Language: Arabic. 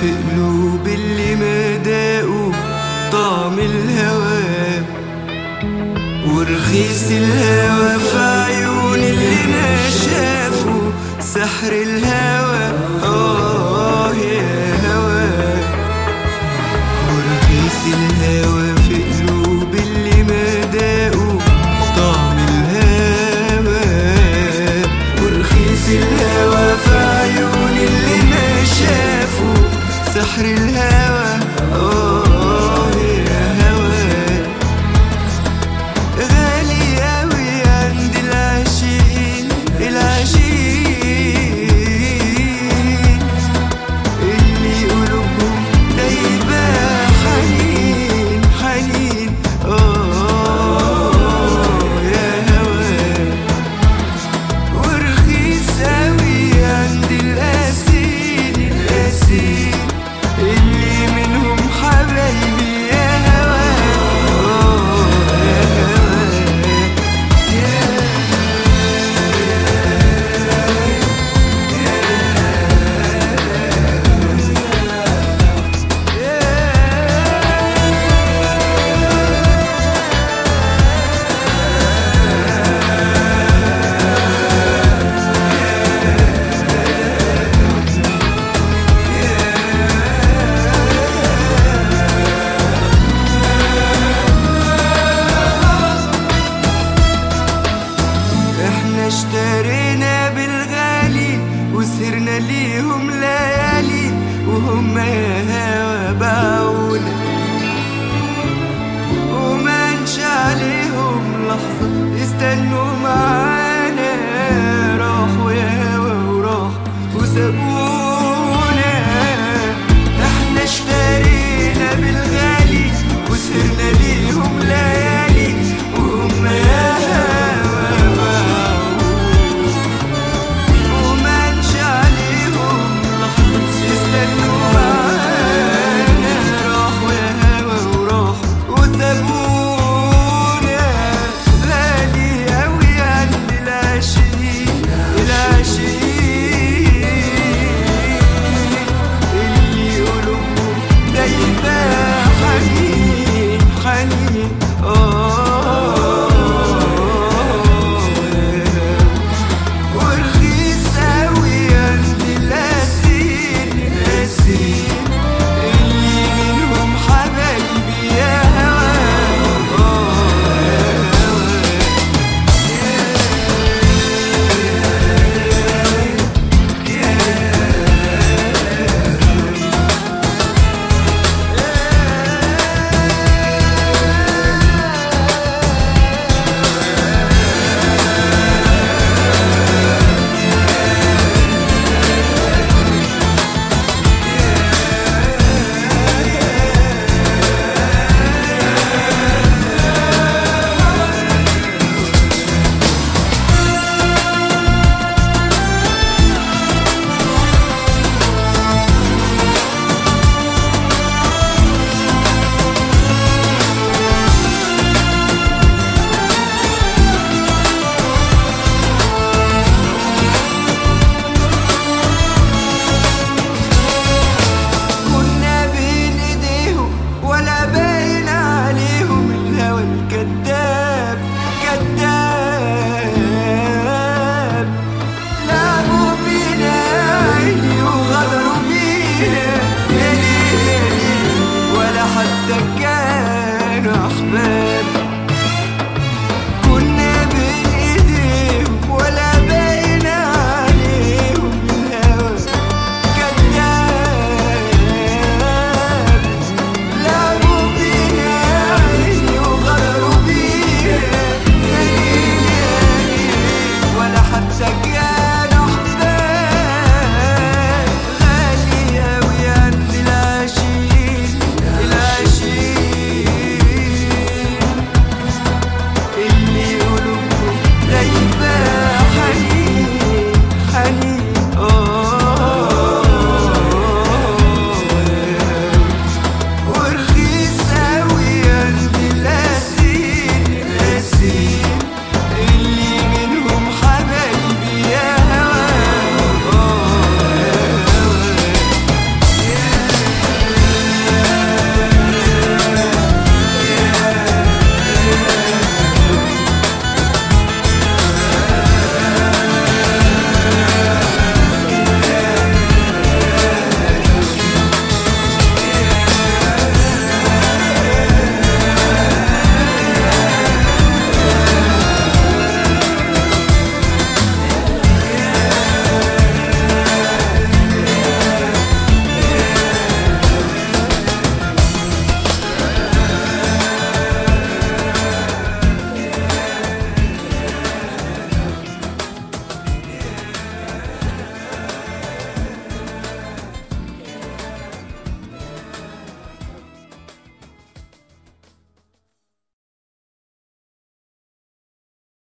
في قلوب اللي ما داقوا طعم الهوى، ورخيص الهوى في عيون اللي ما شافوا سحر الهوى. يا هوى، ورخيص الهوى في قلوب اللي ما داقوا طعم الهوى، ورخيص الهوى في عيون اللي ما شافوا سحر الهوى. يا هوى، غالي أوي عند العاشقين، العاشقين اللي قلوبهم دايبة حنين حنين. يا هوى، ورخيص أوي عند القاسين، القاسين اللي منهم حبايبي. يا هوى، يا هوى، احنا اشترينا بالغالي وسهرنا ليهم ليالي وهم